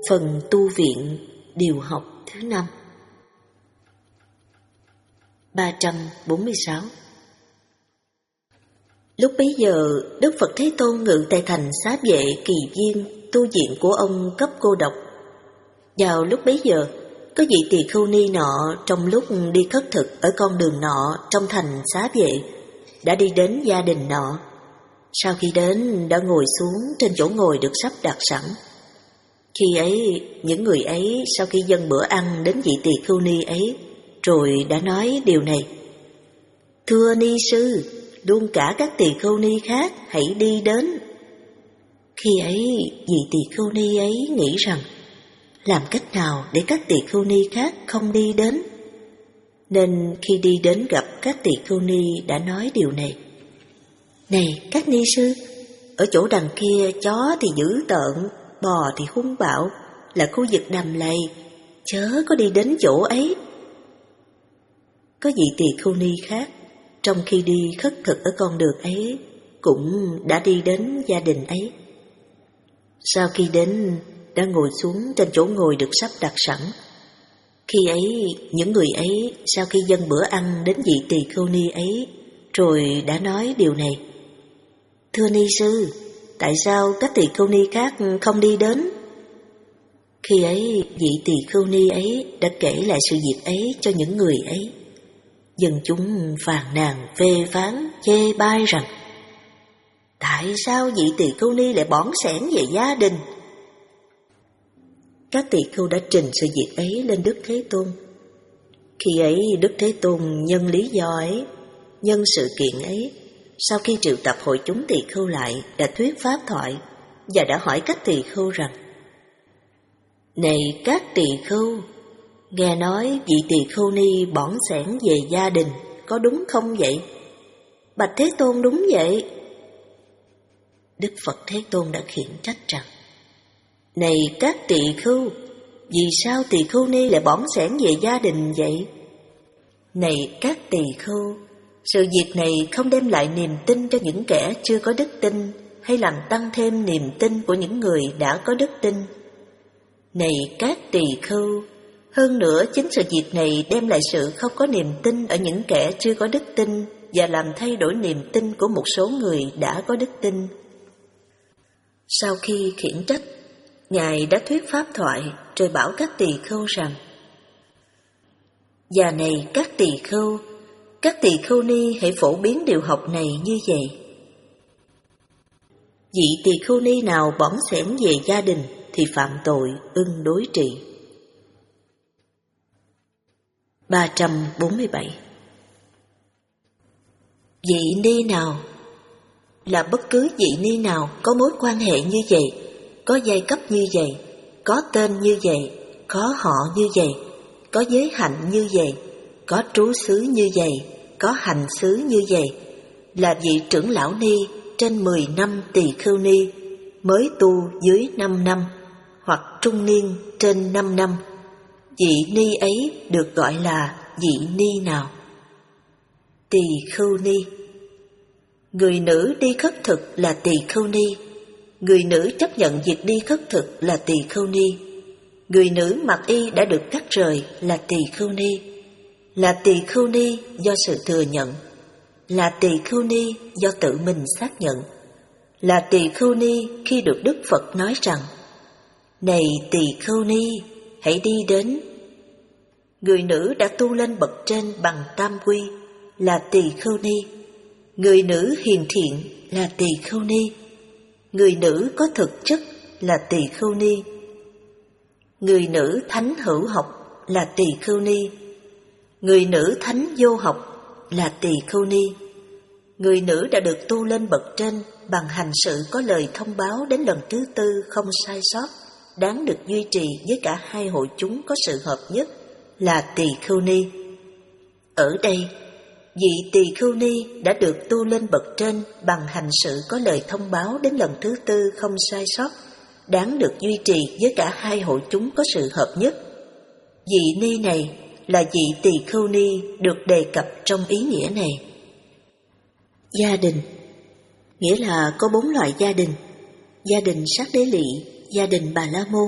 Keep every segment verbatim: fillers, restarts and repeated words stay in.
Phần tu viện điều học thứ năm. ba trăm bốn mươi sáu. Lúc bấy giờ, Đức Phật Thế Tôn ngự tại thành Xá Vệ Kỳ Viên, tu viện của ông cấp cô độc. Vào lúc bấy giờ, có vị tỳ khưu ni nọ trong lúc đi khất thực ở con đường nọ trong thành Xá Vệ đã đi đến gia đình nọ. Sau khi đến đã ngồi xuống trên chỗ ngồi được sắp đặt sẵn. Khi ấy, những người ấy sau khi dâng bữa ăn đến vị tỳ khưu ni ấy, rồi đã nói điều này: Thưa ni sư, luôn cả các tỳ khưu ni khác hãy đi đến. Khi ấy, vị tỳ khưu ni ấy nghĩ rằng, làm cách nào để các tỳ khưu ni khác không đi đến? Nên khi đi đến gặp các tỳ khưu ni đã nói điều này: Này các ni sư, ở chỗ đằng kia chó thì dữ tợn, bò thì hung bạo, là khu vực đầm lầy, chớ có đi đến chỗ ấy. Có vị tỳ khưu ni khác, trong khi đi khất thực ở con đường ấy, cũng đã đi đến gia đình ấy. Sau khi đến, đã ngồi xuống trên chỗ ngồi được sắp đặt sẵn. Khi ấy, những người ấy sau khi dâng bữa ăn đến vị tỳ khưu ni ấy, rồi đã nói điều này: Thưa ni sư, tại sao các tỳ khưu ni khác không đi đến? Khi ấy, vị tỳ khưu ni ấy đã kể lại sự việc ấy cho những người ấy. Dân chúng phàn nàn phê phán chê bai rằng: Tại sao vị tỳ khưu ni lại bỏng sẻn về gia đình? Các tỳ khưu đã trình sự việc ấy lên Đức Thế Tôn. Khi ấy, Đức Thế Tôn nhân lý do ấy, nhân sự kiện ấy, sau khi triệu tập hội chúng tỳ khưu lại, đã thuyết pháp thoại và đã hỏi các tỳ khưu rằng: Này các tỳ khưu, nghe nói vị tỳ khưu ni bỏng sẻn về gia đình, có đúng không vậy? Bạch Thế Tôn, đúng vậy. Đức Phật Thế Tôn đã khiển trách rằng: Này các tỳ khưu, vì sao tỳ khưu ni lại bỏng sẻn về gia đình vậy? Này các tỳ khưu, sự việc này không đem lại niềm tin cho những kẻ chưa có đức tin, hay làm tăng thêm niềm tin của những người đã có đức tin. Này các tỳ khưu, hơn nữa chính sự việc này đem lại sự không có niềm tin ở những kẻ chưa có đức tin và làm thay đổi niềm tin của một số người đã có đức tin. Sau khi khiển trách, Ngài đã thuyết pháp thoại rồi bảo các tỳ khưu rằng: Và này các tỳ khưu, các tỳ khưu ni hãy phổ biến điều học này như vậy. Vị tỳ khưu ni nào bỏng sẻn về gia đình thì phạm tội ưng đối trị. ba trăm bốn mươi bảy. Vị ni nào là bất cứ vị ni nào có mối quan hệ như vậy, có giai cấp như vậy, có tên như vậy, có họ như vậy, có giới hạnh như vậy, có trú xứ như vậy, có hành xứ như vậy, là vị trưởng lão ni trên mười năm tỳ khưu ni, mới tu dưới năm năm, hoặc trung niên trên năm năm, vị ni ấy được gọi là vị ni nào? Tỳ khưu ni. Người nữ đi khất thực là tỳ khưu ni. Người nữ chấp nhận việc đi khất thực là tỳ khưu ni. Người nữ mặc y đã được cắt rời là tỳ khưu ni. Là tỳ khưu ni do sự thừa nhận. Là tỳ khưu ni do tự mình xác nhận. Là tỳ khưu ni khi được Đức Phật nói rằng: Này tỳ khưu ni, hãy đi đến. Người nữ đã tu lên bậc trên bằng tam quy là tỳ khưu ni. Người nữ hiền thiện là tỳ khưu ni. Người nữ có thực chất là tỳ khưu ni. Người nữ thánh hữu học là tỳ khưu ni. Người nữ thánh vô học là tỳ khưu ni. Người nữ đã được tu lên bậc trên bằng hành sự có lời thông báo đến lần thứ tư không sai sót, đáng được duy trì với cả hai hội chúng có sự hợp nhất là tỳ khưu ni. Ở đây, vị tỳ khưu ni đã được tu lên bậc trên bằng hành sự có lời thông báo đến lần thứ tư không sai sót, đáng được duy trì với cả hai hội chúng có sự hợp nhất. Vị ni này là vị tỳ khưu ni được đề cập trong ý nghĩa này. Gia đình nghĩa là có bốn loại gia đình: gia đình Sát Đế Lị, gia đình Bà La Môn,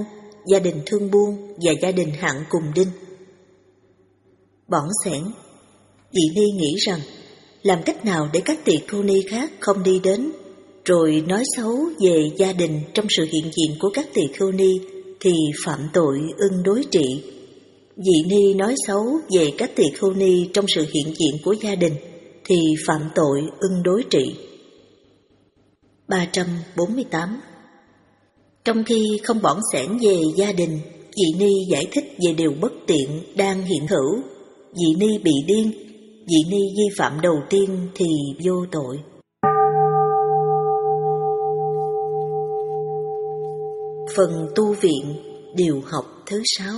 gia đình thương buôn và gia đình hạng cùng đinh. Bỏng sẻn, Dị Ni nghĩ rằng làm cách nào để các tỳ khưu ni khác không đi đến, rồi nói xấu về gia đình trong sự hiện diện của các tỳ khưu ni thì phạm tội ưng đối trị. Dị Ni nói xấu về các tỳ khưu ni trong sự hiện diện của gia đình thì phạm tội ưng đối trị. ba trăm bốn mươi tám. Trong khi không bỏng sẻn về gia đình, Dị Ni giải thích về điều bất tiện đang hiện hữu. Dị Ni bị điên, Dị Ni vi phạm đầu tiên thì vô tội. Phần tu viện, điều học thứ sáu.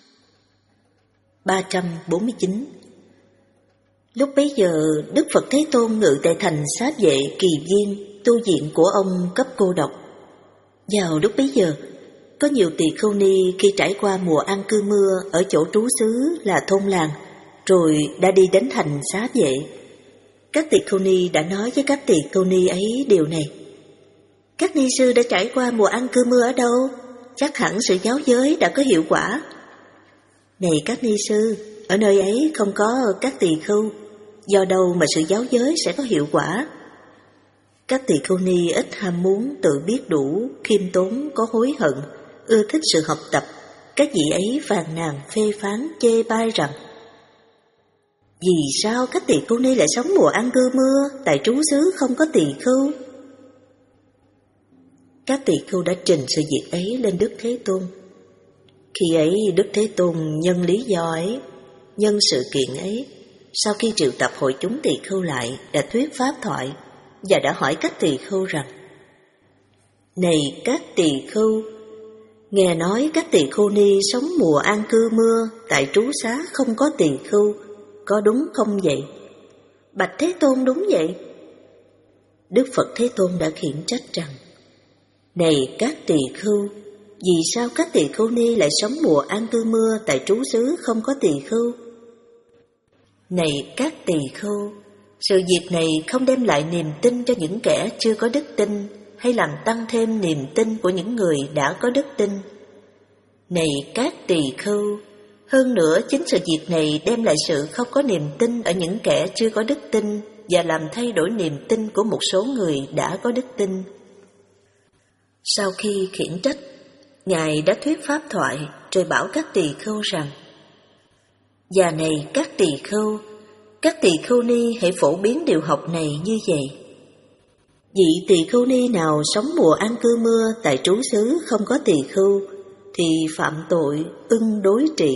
ba trăm bốn mươi chín. Lúc bấy giờ, Đức Phật Thế Tôn ngự tại thành Xá Vệ Kỳ Viên, tu viện của ông cấp cô độc. Vào lúc bấy giờ, có nhiều tỳ khưu ni khi trải qua mùa an cư mưa ở chỗ trú xứ là thôn làng, rồi đã đi đến thành Xá Vệ. Các tỳ khưu ni đã nói với các tỳ khưu ni ấy điều này: các ni sư đã trải qua mùa an cư mưa ở đâu? Chắc hẳn sự giáo giới đã có hiệu quả. Này các ni sư, ở nơi ấy không có các tỳ khưu, do đâu mà sự giáo giới sẽ có hiệu quả? Các tỳ khưu ni ít ham muốn, tự biết đủ, khiêm tốn, có hối hận, ưa thích sự học tập. Các vị ấy phàn nàn, phê phán, chê bai rằng: vì sao các tỳ khưu ni lại sống mùa an cư mưa, tại trú xứ không có tỳ khưu? Các tỳ khưu đã trình sự việc ấy lên Đức Thế Tôn. Khi ấy Đức Thế Tôn nhân lý do ấy, nhân sự kiện ấy, sau khi triệu tập hội chúng tỳ khưu lại, đã thuyết pháp thoại và đã hỏi các tỳ khưu rằng: này các tỳ khưu, nghe nói các tỳ khưu ni sống mùa an cư mưa, tại trú xá không có tỳ khưu, có đúng không vậy? Bạch Thế Tôn, đúng vậy. Đức Phật Thế Tôn đã khiển trách rằng: này các tỳ khưu, vì sao các tỳ khưu ni lại sống mùa an cư mưa tại trú xứ không có tỳ khưu? Này các tỳ khưu, sự việc này không đem lại niềm tin cho những kẻ chưa có đức tin, hay làm tăng thêm niềm tin của những người đã có đức tin. Này các tỳ khưu, hơn nữa chính sự việc này đem lại sự không có niềm tin ở những kẻ chưa có đức tin và làm thay đổi niềm tin của một số người đã có đức tin. Sau khi khiển trách, Ngài đã thuyết pháp thoại rồi bảo các tỳ khưu rằng: và này các tỳ khưu, các tỳ khưu ni hãy phổ biến điều học này như vậy. Vị tỳ khưu ni nào sống mùa an cư mưa tại trú xứ không có tỳ khưu thì phạm tội ưng đối trị.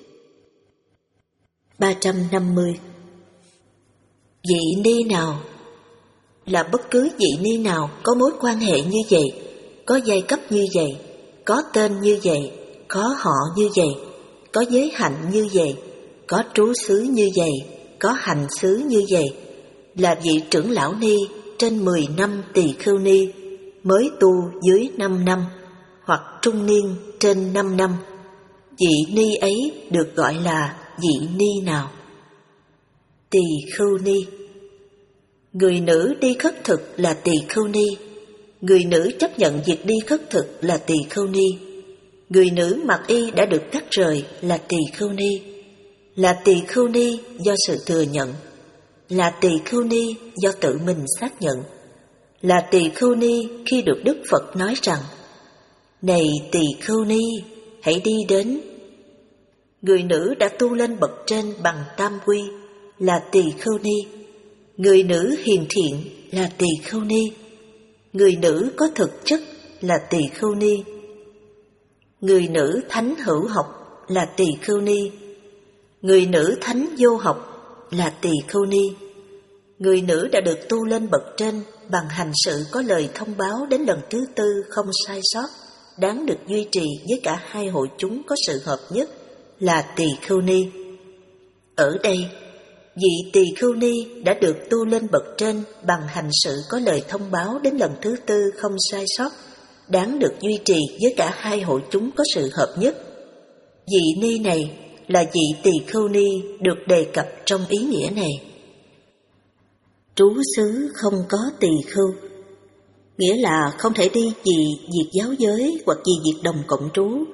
ba trăm năm mươi. Vị ni nào là bất cứ vị ni nào có mối quan hệ như vậy, có giai cấp như vậy, có tên như vậy, có họ như vậy, có giới hạnh như vậy, có trú xứ như vậy, có hành xứ như vậy, là vị trưởng lão ni trên mười năm tỳ khưu ni, mới tu dưới năm năm, hoặc trung niên trên năm năm, vị ni ấy được gọi là vị ni nào? Tỳ khưu ni. Người nữ đi khất thực là tỳ khưu ni. Người nữ chấp nhận việc đi khất thực là tỳ khưu ni. Người nữ mặc y đã được cắt rời là tỳ khưu ni. Là tỳ khưu ni do sự thừa nhận. Là tỳ khưu ni do tự mình xác nhận. Là tỳ khưu ni khi được Đức Phật nói rằng: này tỳ khưu ni, hãy đi đến. Người nữ đã tu lên bậc trên bằng tam quy là tỳ khưu ni. Người nữ hiền thiện là tỳ khưu ni. Người nữ có thực chất là tỳ khưu ni. Người nữ thánh hữu học là tỳ khưu ni. Người nữ thánh vô học là tỳ khưu ni. Người nữ đã được tu lên bậc trên bằng hành sự có lời thông báo đến lần thứ tư không sai sót, đáng được duy trì với cả hai hội chúng có sự hợp nhất là tỳ khưu ni. Ở đây, vị tỳ khưu ni đã được tu lên bậc trên bằng hành sự có lời thông báo đến lần thứ tư không sai sót, đáng được duy trì với cả hai hội chúng có sự hợp nhất. Vị ni này là vị tỳ khưu ni được đề cập trong ý nghĩa này. Trú xứ không có tỳ khưu, nghĩa là không thể đi vì việc giáo giới hoặc vì việc đồng cộng trú,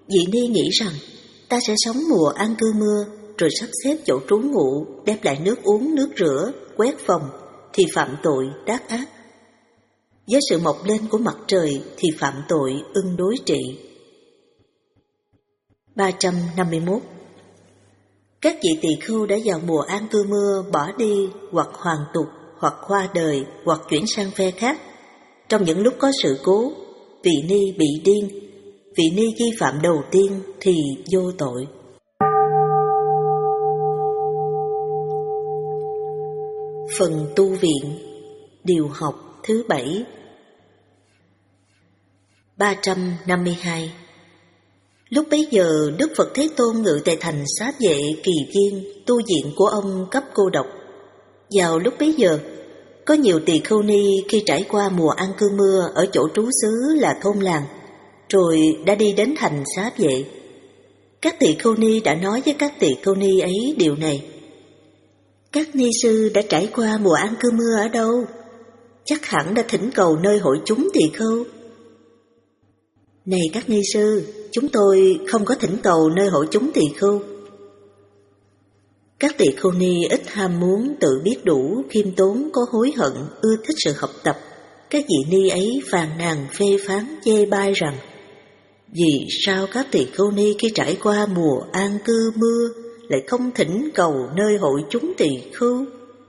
Dị Ni nghĩ rằng ta sẽ sống mùa an cư mưa, rồi sắp xếp chỗ trú ngụ, đem lại nước uống, nước rửa, quét phòng, thì phạm tội đát ác. Với sự mọc lên của mặt trời thì phạm tội ưng đối trị. ba trăm năm mươi mốt. Các vị tỳ khưu đã vào mùa an cư mưa bỏ đi hoặc hoàn tục, hoặc qua đời, hoặc chuyển sang phe khác. Trong những lúc có sự cố, vị ni bị điên, vị ni vi phạm đầu tiên thì vô tội. Phần tu viện, điều học thứ bảy. ba trăm năm mươi hai. Lúc bấy giờ, Đức Phật Thế Tôn ngự tại thành Xá Vệ Kỳ Viên, tu viện của ông cấp cô độc. Vào lúc bấy giờ, có nhiều tỳ khưu ni khi trải qua mùa an cư mưa ở chỗ trú xứ là thôn làng, rồi đã đi đến thành Xá Vệ. Các tỳ khưu ni đã nói với các tỳ khưu ni ấy điều này: các ni sư đã trải qua mùa an cư mưa ở đâu? Chắc hẳn đã thỉnh cầu nơi hội chúng tỳ khưu. Này các ni sư, chúng tôi không có thỉnh cầu nơi hội chúng tỳ khưu. Các tỳ khưu ni ít ham muốn, tự biết đủ, khiêm tốn, có hối hận, ưa thích sự học tập. Các vị ni ấy phàn nàn phê phán chê bai rằng: vì sao các tỳ khưu ni khi trải qua mùa an cư mưa lại không thỉnh cầu nơi hội chúng tỳ khưu?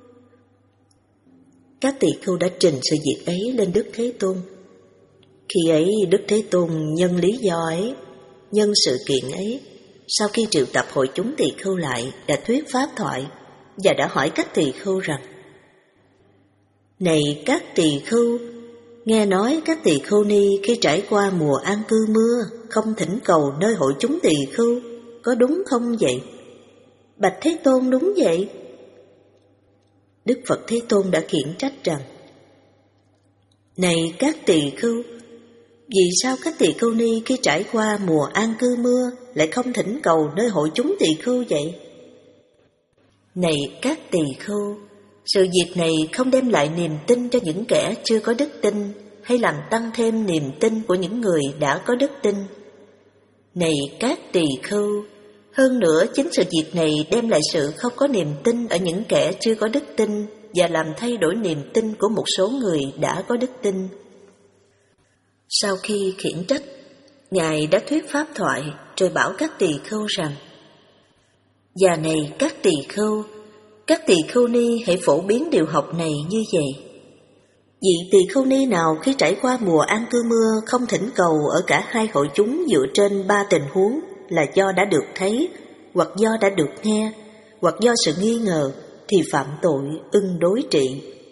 Các tỳ khưu đã trình sự việc ấy lên Đức Thế Tôn. Khi ấy Đức Thế Tôn nhân lý do ấy, nhân sự kiện ấy, sau khi triệu tập hội chúng tỳ khưu lại, đã thuyết pháp thoại và đã hỏi các tỳ khưu rằng: này các tỳ khưu, nghe nói các tỳ khưu ni khi trải qua mùa an cư mưa không thỉnh cầu nơi hội chúng tỳ khưu, có đúng không vậy? Bạch Thế Tôn, đúng vậy. Đức Phật Thế Tôn đã khiển trách rằng: này các tỳ khưu, vì sao các tỳ khưu ni khi trải qua mùa an cư mưa lại không thỉnh cầu nơi hội chúng tỳ khưu vậy? Này các tỳ khưu, sự việc này không đem lại niềm tin cho những kẻ chưa có đức tin, hay làm tăng thêm niềm tin của những người đã có đức tin. Này các tỳ khưu, hơn nữa chính sự việc này đem lại sự không có niềm tin ở những kẻ chưa có đức tin và làm thay đổi niềm tin của một số người đã có đức tin. Sau khi khiển trách, Ngài đã thuyết pháp thoại rồi bảo các tỳ khưu rằng: và này các tỳ khưu, các tỳ khưu ni hãy phổ biến điều học này như vậy. Vị tỳ khưu ni nào khi trải qua mùa an cư mưa không thỉnh cầu ở cả hai hội chúng dựa trên ba tình huống là do đã được thấy, hoặc do đã được nghe, hoặc do sự nghi ngờ, thì phạm tội ưng đối trị.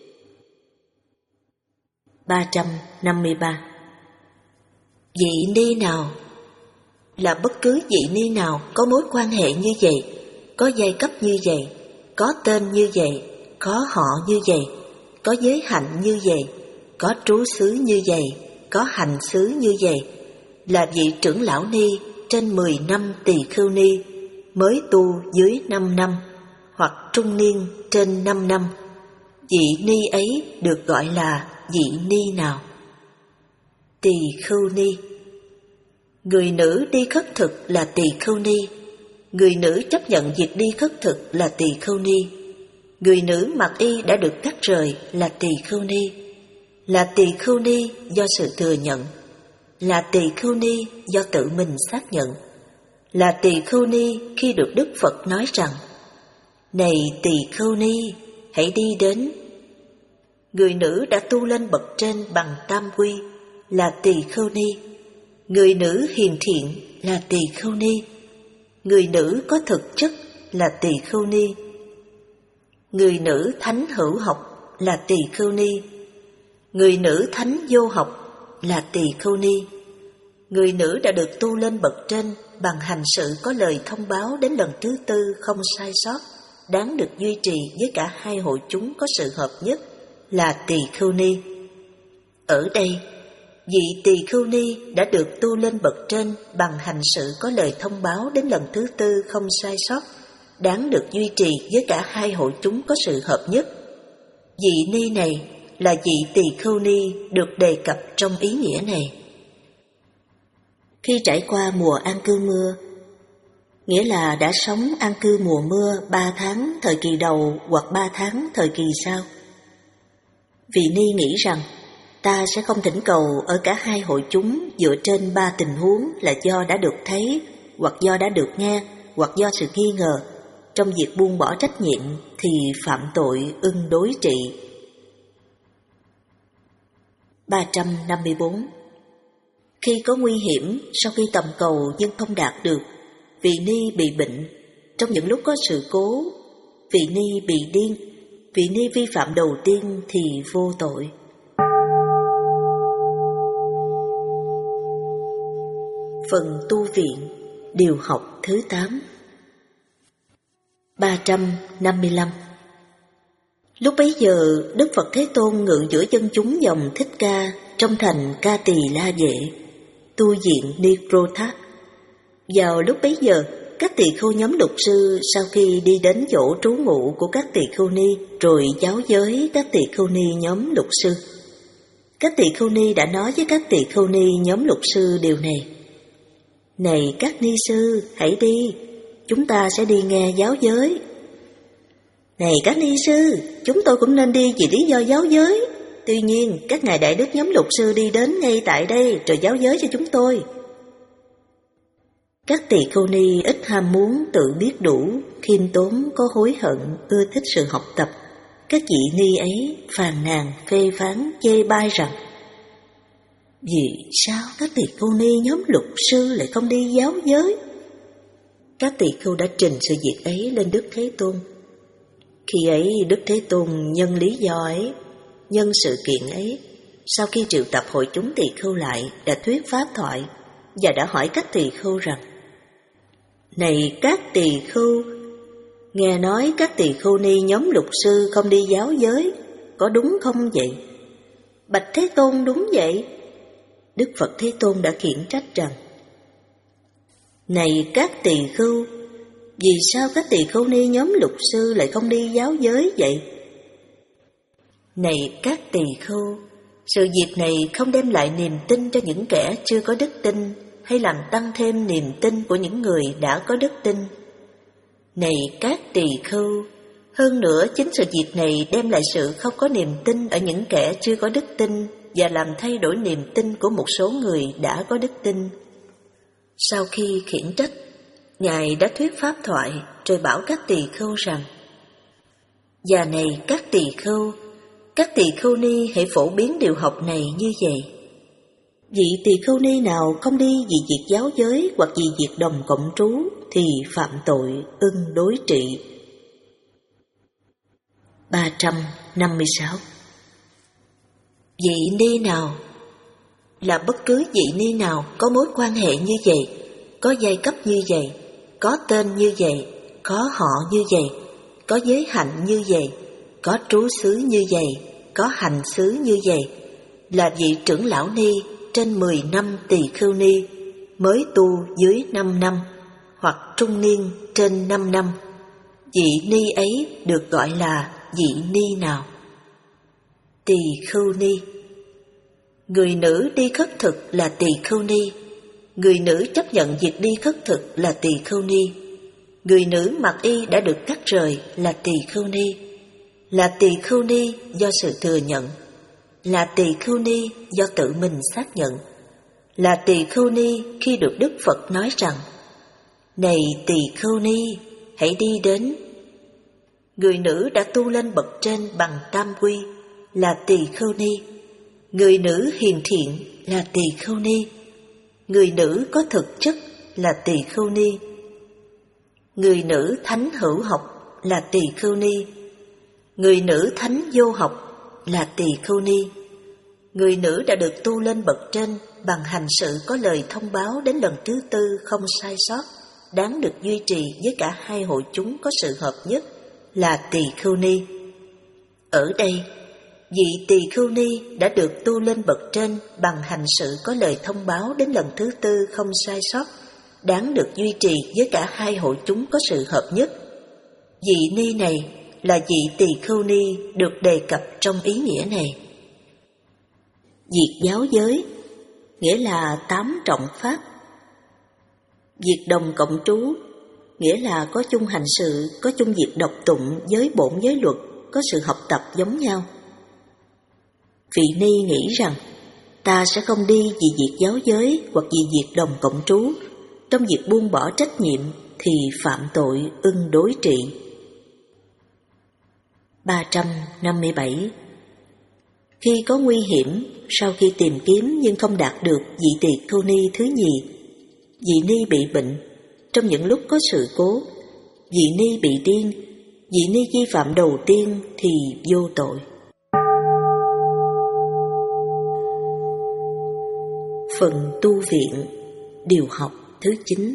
ba trăm năm mươi ba. Vị ni nào là bất cứ vị ni nào có mối quan hệ như vậy, có giai cấp như vậy, có tên như vậy, có họ như vậy, có giới hạnh như vậy, có trú xứ như vậy, có hành xứ như vậy, là vị trưởng lão ni trên mười năm tỳ khưu ni, mới tu dưới năm năm, hoặc trung niên trên năm năm, vị ni ấy được gọi là vị ni nào? Tỳ khưu ni. Người nữ đi khất thực là tỳ khưu ni. Người nữ chấp nhận việc đi khất thực là tỳ khưu ni. Người nữ mặc y đã được cắt rời là tỳ khưu ni. Là tỳ khưu ni do sự thừa nhận. Là tỳ khưu ni do tự mình xác nhận. Là tỳ khưu ni khi được Đức Phật nói rằng: này tỳ khưu ni, hãy đi đến. Người nữ đã tu lên bậc trên bằng tam quy là tỳ khưu ni. Người nữ hiền thiện là tỳ khưu ni. Người nữ có thực chất là tỳ khưu ni. Người nữ thánh hữu học là tỳ khưu ni. Người nữ thánh vô học là tỳ khưu ni. Người nữ đã được tu lên bậc trên bằng hành sự có lời thông báo đến lần thứ tư không sai sót, đáng được duy trì với cả hai hội chúng có sự hợp nhất là tỳ khưu ni. Ở đây, vị tỳ khưu ni đã được tu lên bậc trên bằng hành sự có lời thông báo đến lần thứ tư không sai sót, đáng được duy trì với cả hai hội chúng có sự hợp nhất. Vị ni này là vị tỳ khưu ni được đề cập trong ý nghĩa này. Khi trải qua mùa an cư mưa, nghĩa là đã sống an cư mùa mưa ba tháng thời kỳ đầu hoặc ba tháng thời kỳ sau. Vị Ni nghĩ rằng ta sẽ không thỉnh cầu ở cả hai hội chúng dựa trên ba tình huống là do đã được thấy, hoặc do đã được nghe, hoặc do sự nghi ngờ. Trong việc buông bỏ trách nhiệm thì phạm tội ưng đối trị. ba trăm năm mươi tư. Khi có nguy hiểm sau khi tầm cầu nhưng không đạt được, Vị Ni bị bệnh. Trong những lúc có sự cố, Vị Ni bị điên. Vị Ni vi phạm đầu tiên thì vô tội. Phần tu viện, điều học thứ tám. ba trăm năm mươi lăm. Lúc bấy giờ, Đức Phật Thế Tôn ngự giữa dân chúng dòng Thích Ca trong thành Ca Tỳ La Vệ, tu viện Nirodha. Vào lúc bấy giờ, các tỳ khưu nhóm lục sư sau khi đi đến chỗ trú ngụ của các tỳ khưu ni rồi giáo giới các tỳ khưu ni nhóm lục sư. Các tỳ khưu ni đã nói với các tỳ khưu ni nhóm lục sư điều này: Này các ni sư, hãy đi, chúng ta sẽ đi nghe giáo giới. Này các ni sư, chúng tôi cũng nên đi vì lý do giáo giới. Tuy nhiên, các ngài đại đức nhóm lục sư đi đến ngay tại đây rồi giáo giới cho chúng tôi. Các tỳ khưu ni ít ham muốn, tự biết đủ, khiêm tốn, có hối hận, ưa thích sự học tập. Các vị ni ấy phàn nàn, phê phán, chê bai rằng: Vì sao các tỳ khưu ni nhóm lục sư lại không đi giáo giới? Các tỳ khưu đã trình sự việc ấy lên Đức Thế Tôn. Khi ấy Đức Thế Tôn nhân lý do ấy, nhân sự kiện ấy, sau khi triệu tập hội chúng tỳ khưu lại, đã thuyết pháp thoại và đã hỏi các tỳ khưu rằng: Này các tỳ khưu, nghe nói các tỳ khưu ni nhóm lục sư không đi giáo giới, có đúng không vậy? Bạch Thế Tôn, đúng vậy. Đức Phật Thế Tôn đã khiển trách rằng: Này các tỳ khưu, vì sao các tỳ khưu ni nhóm lục sư lại không đi giáo giới vậy? Này các tỳ khưu, sự việc này không đem lại niềm tin cho những kẻ chưa có đức tin, hay làm tăng thêm niềm tin của những người đã có đức tin. Này các tỳ khưu, hơn nữa chính sự việc này đem lại sự không có niềm tin ở những kẻ chưa có đức tin và làm thay đổi niềm tin của một số người đã có đức tin. Sau khi khiển trách, Ngài đã thuyết pháp thoại rồi bảo các tỳ khưu rằng: Và này các tỳ khưu, các tỳ khưu ni hãy phổ biến điều học này như vậy. Vị tỳ khưu ni nào không đi vì việc giáo giới hoặc vì việc đồng cộng trú thì phạm tội ưng đối trị. ba trăm năm mươi sáu. Vị ni nào là bất cứ vị ni nào có mối quan hệ như vậy, có giai cấp như vậy, có tên như vậy, có họ như vậy, có giới hạnh như vậy, có trú xứ như vậy, có hành xứ như vậy, là vị trưởng lão ni trên mười năm tỳ khưu ni, mới tu dưới năm năm, hoặc trung niên trên năm năm. Vị ni ấy được gọi là vị ni nào? Tỳ khưu ni. Người nữ đi khất thực là tỳ khưu ni. Người nữ chấp nhận việc đi khất thực là tỳ khưu ni. Người nữ mặc y đã được cắt rời là tỳ khưu ni. Là tỳ khưu ni do sự thừa nhận. Là tỳ khưu ni do tự mình xác nhận. Là tỳ khưu ni khi được Đức Phật nói rằng: Này tỳ khưu ni, hãy đi đến. Người nữ đã tu lên bậc trên bằng tam quy là tỳ khưu ni. Người nữ hiền thiện là tỳ khưu ni. Người nữ có thực chất là tỳ khưu ni. Người nữ thánh hữu học là tỳ khưu ni. Người nữ thánh vô học là tỳ khưu ni. Người nữ đã được tu lên bậc trên bằng hành sự có lời thông báo đến lần thứ tư không sai sót, đáng được duy trì với cả hai hội chúng có sự hợp nhất là tỳ khưu ni. Ở đây, vị tỳ khưu ni đã được tu lên bậc trên bằng hành sự có lời thông báo đến lần thứ tư không sai sót, đáng được duy trì với cả hai hội chúng có sự hợp nhất. Vị ni này là vị tỳ khưu ni được đề cập trong ý nghĩa này. Việc giáo giới nghĩa là tám trọng pháp, Việc đồng cộng trú nghĩa là có chung hành sự, có chung việc đọc tụng với bổn giới luật, có sự học tập giống nhau. Vị Ni nghĩ rằng ta sẽ không đi vì việc giáo giới hoặc vì việc đồng cộng trú. Trong việc buông bỏ trách nhiệm thì phạm tội ưng đối trị. ba trăm năm mươi bảy. Khi có nguy hiểm, sau khi tìm kiếm nhưng không đạt được vị tỳ khưu ni thứ nhì, vị ni bị bệnh. Trong những lúc có sự cố, vị ni bị điên, vị ni vi phạm đầu tiên thì vô tội. Phần tu viện, điều học thứ chín.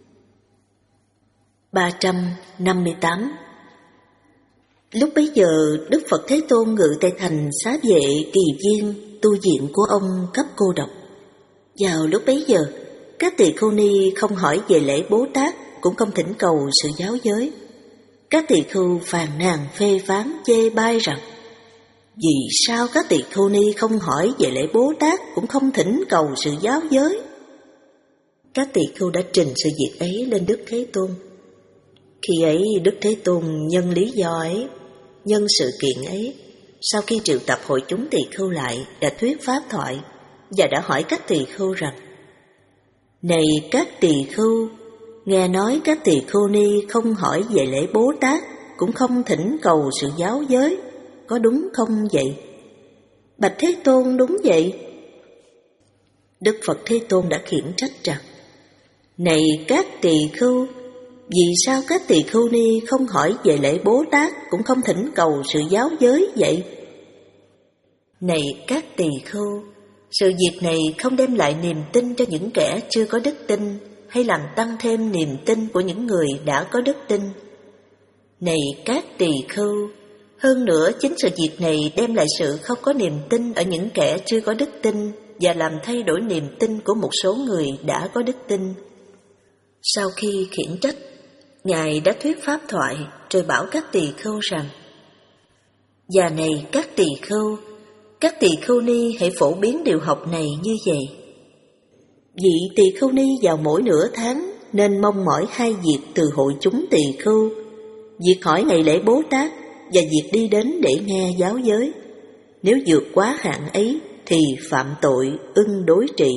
ba trăm năm mươi tám. Lúc bấy giờ, Đức Phật Thế Tôn ngự tại thành Xá Vệ Kỳ Viên, tu viện của ông cấp cô độc. Vào lúc bấy giờ, các tỳ khưu ni không hỏi về lễ Bố Tát, cũng không thỉnh cầu sự giáo giới. Các tỳ khưu phàn nàn phê phán chê bai rằng: vì sao các tỳ khưu ni không hỏi về lễ Bố Tát, cũng không thỉnh cầu sự giáo giới? Các tỳ khưu đã trình sự việc ấy lên Đức Thế Tôn. Khi ấy Đức Thế Tôn nhân lý do ấy, nhân sự kiện ấy, sau khi triệu tập hội chúng tỳ khưu lại, đã thuyết pháp thoại và đã hỏi các tỳ khưu rằng: này các tỳ khưu, nghe nói các tỳ khưu ni không hỏi về lễ Bố Tát, cũng không thỉnh cầu sự giáo giới, có đúng không vậy? Bạch Thế Tôn, đúng vậy. Đức Phật Thế Tôn đã khiển trách rằng: này các tỳ khưu, vì sao các tỳ khưu ni không hỏi về lễ Bố Tát, cũng không thỉnh cầu sự giáo giới vậy? Này các tỳ khưu, sự việc này không đem lại niềm tin cho những kẻ chưa có đức tin, hay làm tăng thêm niềm tin của những người đã có đức tin. Này các tỳ khưu, hơn nữa chính sự việc này đem lại sự không có niềm tin ở những kẻ chưa có đức tin và làm thay đổi niềm tin của một số người đã có đức tin. Sau khi khiển trách, Ngài đã thuyết pháp thoại rồi bảo các tỳ khưu rằng: và này các tỳ khưu, các tỳ khưu ni hãy phổ biến điều học này như vậy. Vị tỳ khưu ni vào mỗi nửa tháng nên mong mỏi hai việc từ hội chúng tỳ khưu: việc hỏi ngày lễ Bố Tát và việc đi đến để nghe giáo giới. Nếu vượt quá hạn ấy thì phạm tội ưng đối trị.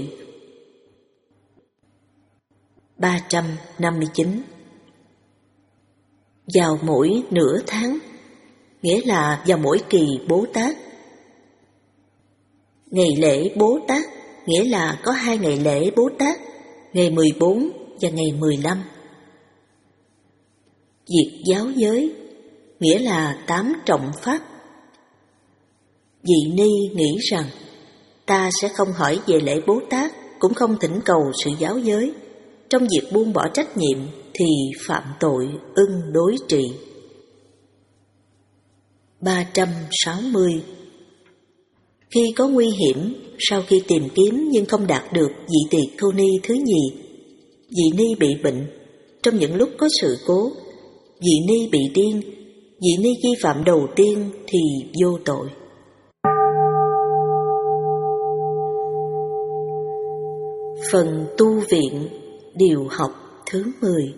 ba trăm năm mươi chín. Vào mỗi nửa tháng, nghĩa là vào mỗi kỳ Bố Tát. Ngày lễ Bố Tát nghĩa là có hai ngày lễ Bố Tát, ngày mười bốn và ngày mười lăm. Việc giáo giới nghĩa là tám trọng pháp. Vị Ni nghĩ rằng ta sẽ không hỏi về lễ Bố Tát, cũng không thỉnh cầu sự giáo giới. Trong việc buông bỏ trách nhiệm thì phạm tội ưng đối trị. ba trăm sáu mươi. Khi có nguy hiểm, sau khi tìm kiếm nhưng không đạt được vị tỳ khưu ni thứ nhì, vị ni bị bệnh. Trong những lúc có sự cố, vị ni bị điên, vị ni vi phạm đầu tiên thì vô tội. Phần tu viện, điều học thứ mười.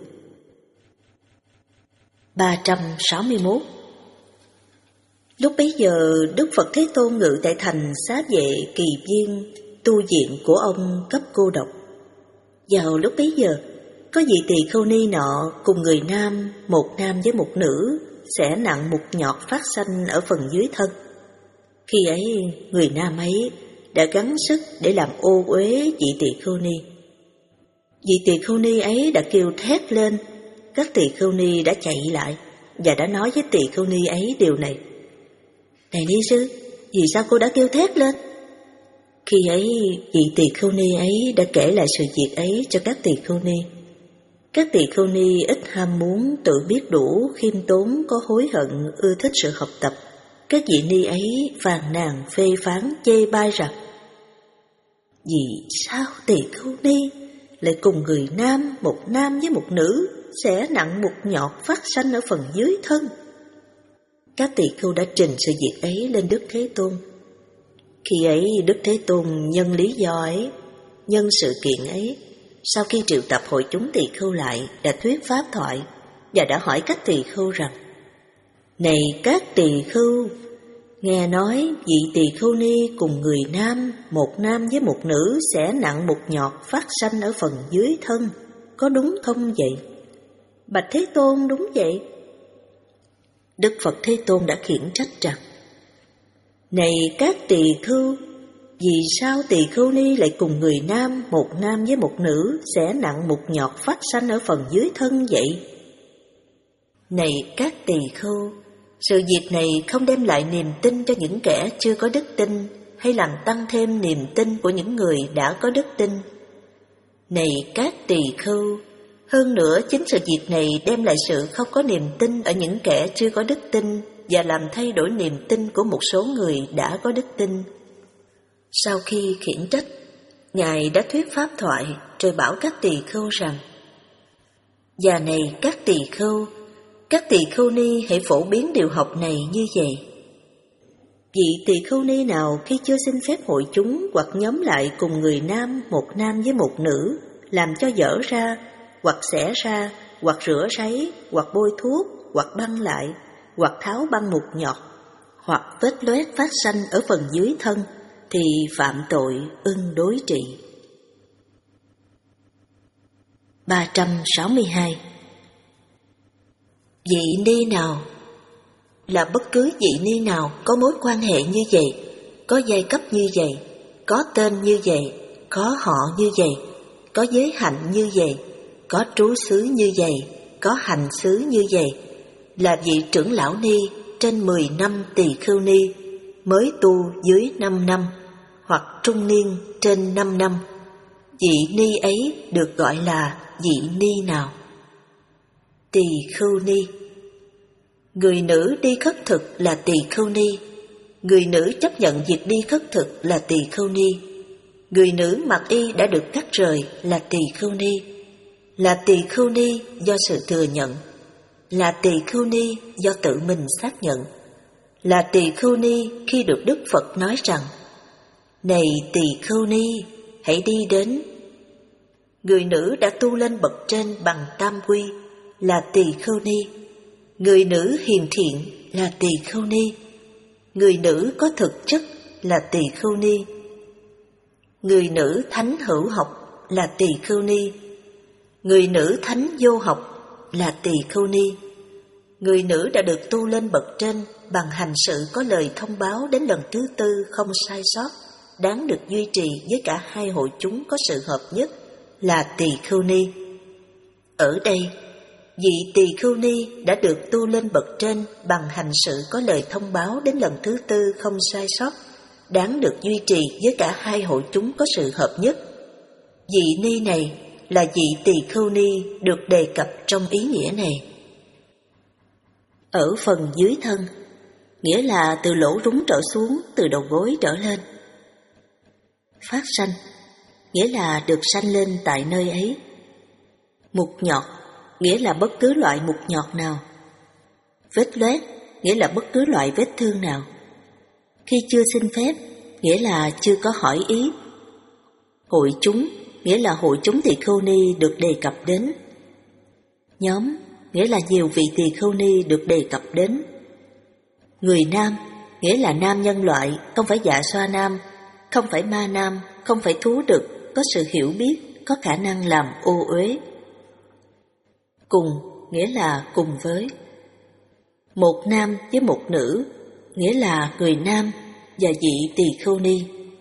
ba trăm sáu mươi mốt. Lúc bấy giờ, Đức Phật Thế Tôn ngự tại thành Xá Vệ Kỳ Viên, tu viện của ông cấp cô độc. Vào lúc bấy giờ, có vị tỳ khưu ni nọ cùng người nam, một nam với một nữ, sẽ nặng một nhọt phát sanh ở phần dưới thân. Khi ấy, người nam ấy đã gắng sức để làm ô uế vị tỳ khưu ni. Vị tỳ khưu ni ấy đã kêu thét lên. Các tỳ khưu ni đã chạy lại và đã nói với tỳ khưu ni ấy điều này: này ni sư, vì sao cô đã kêu thét lên? Khi ấy, vị tỳ khưu ni ấy đã kể lại sự việc ấy cho các tỳ khưu ni. Các tỳ khưu ni ít ham muốn, tự biết đủ, khiêm tốn, có hối hận, ưa thích sự học tập. Các vị ni ấy phàn nàn phê phán chê bai rằng: vì sao tỳ khưu ni lại cùng người nam, một nam với một nữ, sẽ nặng một nhọt phát sanh ở phần dưới thân? Các tỳ khưu đã trình sự việc ấy lên Đức Thế Tôn. Khi ấy Đức Thế Tôn nhân lý do ấy, nhân sự kiện ấy, sau khi triệu tập hội chúng tỳ khưu lại, đã thuyết pháp thoại và đã hỏi các tỳ khưu rằng: Này các tỳ khưu, nghe nói vị tỳ khưu ni cùng người nam, một nam với một nữ sẽ nặng một nhọt phát sanh ở phần dưới thân, có đúng không vậy? Bạch Thế Tôn, đúng vậy. Đức Phật Thế Tôn đã khiển trách rằng: Này các tỳ khưu, vì sao tỳ khưu ni lại cùng người nam, một nam với một nữ sẽ nặng một nhọt phát sanh ở phần dưới thân vậy? Này các tỳ khưu, sự việc này không đem lại niềm tin cho những kẻ chưa có đức tin, hay làm tăng thêm niềm tin của những người đã có đức tin. Này các tỳ khưu, hơn nữa chính sự việc này đem lại sự không có niềm tin ở những kẻ chưa có đức tin và làm thay đổi niềm tin của một số người đã có đức tin. Sau khi khiển trách, Ngài đã thuyết pháp thoại rồi bảo các tỳ khưu rằng: Và này các tỳ khưu, các tỳ khưu ni hãy phổ biến điều học này như vậy. Vị tỳ khưu ni nào khi chưa xin phép hội chúng hoặc nhóm lại cùng người nam, một nam với một nữ, làm cho dở ra, hoặc xẻ ra, hoặc rửa ráy, hoặc bôi thuốc, hoặc băng lại, hoặc tháo băng một nhọt, hoặc vết loét phát sanh ở phần dưới thân, thì phạm tội ưng đối trị. ba trăm sáu mươi hai. Vị ni nào là bất cứ vị ni nào có mối quan hệ như vậy, có giai cấp như vậy, có tên như vậy, có họ như vậy, có giới hạnh như vậy, có trú xứ như vậy, có hành xứ như vậy, là vị trưởng lão ni trên mười năm tỳ khưu ni, mới tu dưới năm năm, hoặc trung niên trên năm năm, vị ni ấy được gọi là vị ni nào? Tỳ khưu ni. Người nữ đi khất thực là tỳ khưu ni. Người nữ chấp nhận việc đi khất thực là tỳ khưu ni. Người nữ mặc y đã được cắt rời là tỳ khưu ni. Là tỳ khưu ni do sự thừa nhận. Là tỳ khưu ni do tự mình xác nhận. Là tỳ khưu ni khi được Đức Phật nói rằng: Này tỳ khưu ni, hãy đi đến. Người nữ đã tu lên bậc trên bằng tam quy là tỳ khưu ni. Người nữ hiền thiện là tỳ khưu ni. Người nữ có thực chất là tỳ khưu ni. Người nữ thánh hữu học là tỳ khưu ni. Người nữ thánh vô học là tỳ khưu ni. Người nữ đã được tu lên bậc trên bằng hành sự có lời thông báo đến lần thứ tư không sai sót, đáng được duy trì với cả hai hội chúng có sự hợp nhất là tỳ khưu ni. Ở đây, vị tỳ khưu ni đã được tu lên bậc trên bằng hành sự có lời thông báo đến lần thứ tư không sai sót, đáng được duy trì với cả hai hội chúng có sự hợp nhất. Vị ni này là vị tỳ khưu ni được đề cập trong ý nghĩa này. Ở phần dưới thân, nghĩa là từ lỗ rúng trở xuống, từ đầu gối trở lên. Phát sanh, nghĩa là được sanh lên tại nơi ấy. Mục nhọt, nghĩa là bất cứ loại mục nhọt nào. Vết loét, nghĩa là bất cứ loại vết thương nào. Khi chưa xin phép, nghĩa là chưa có hỏi ý. Hội chúng, nghĩa là hội chúng tỳ khưu ni được đề cập đến. Nhóm, nghĩa là nhiều vị tỳ khưu ni được đề cập đến. Người nam, nghĩa là nam nhân loại, không phải dạ xoa nam, không phải ma nam, không phải thú đực, có sự hiểu biết, có khả năng làm ô uế. Cùng, nghĩa là cùng với. Một nam với một nữ, nghĩa là người nam và vị tỳ khưu ni.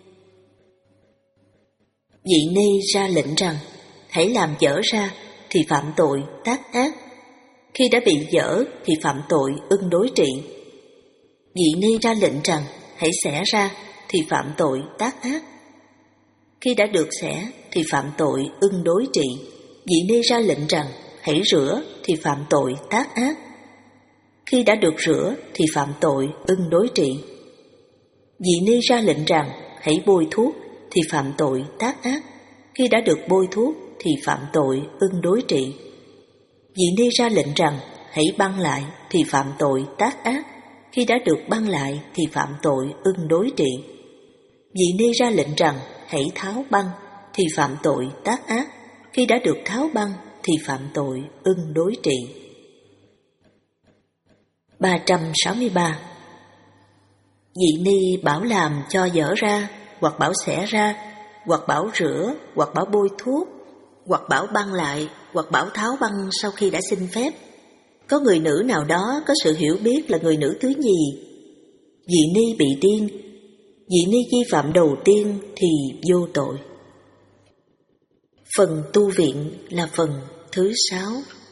Vị ni ra lệnh rằng, hãy làm dở ra thì phạm tội tác ác. Khi đã bị dở thì phạm tội ưng đối trị. Vị ni ra lệnh rằng, hãy xẻ ra thì phạm tội tác ác. Khi đã được xẻ thì phạm tội ưng đối trị. Vị ni ra lệnh rằng, hãy rửa thì phạm tội tác ác. Khi đã được rửa thì phạm tội ưng đối trị. Vị ni ra lệnh rằng, hãy bôi thuốc thì phạm tội tác ác. Khi đã được bôi thuốc thì phạm tội ưng đối trị. Vị ni ra lệnh rằng, hãy băng lại thì phạm tội tác ác. Khi đã được băng lại thì phạm tội ưng đối trị. Vị ni ra lệnh rằng, hãy tháo băng thì phạm tội tác ác. khi đã được tháo băng thì phạm tội ưng đối trị. ba trăm sáu mươi ba. Dị ni bảo làm cho dở ra, hoặc bảo xẻ ra, hoặc bảo rửa, hoặc bảo bôi thuốc, hoặc bảo băng lại, hoặc bảo tháo băng sau khi đã xin phép. Có người nữ nào đó có sự hiểu biết là người nữ thứ nhì. Dị ni bị điên, dị ni vi phạm đầu tiên thì vô tội. Phần tu viện là phần thứ sáu.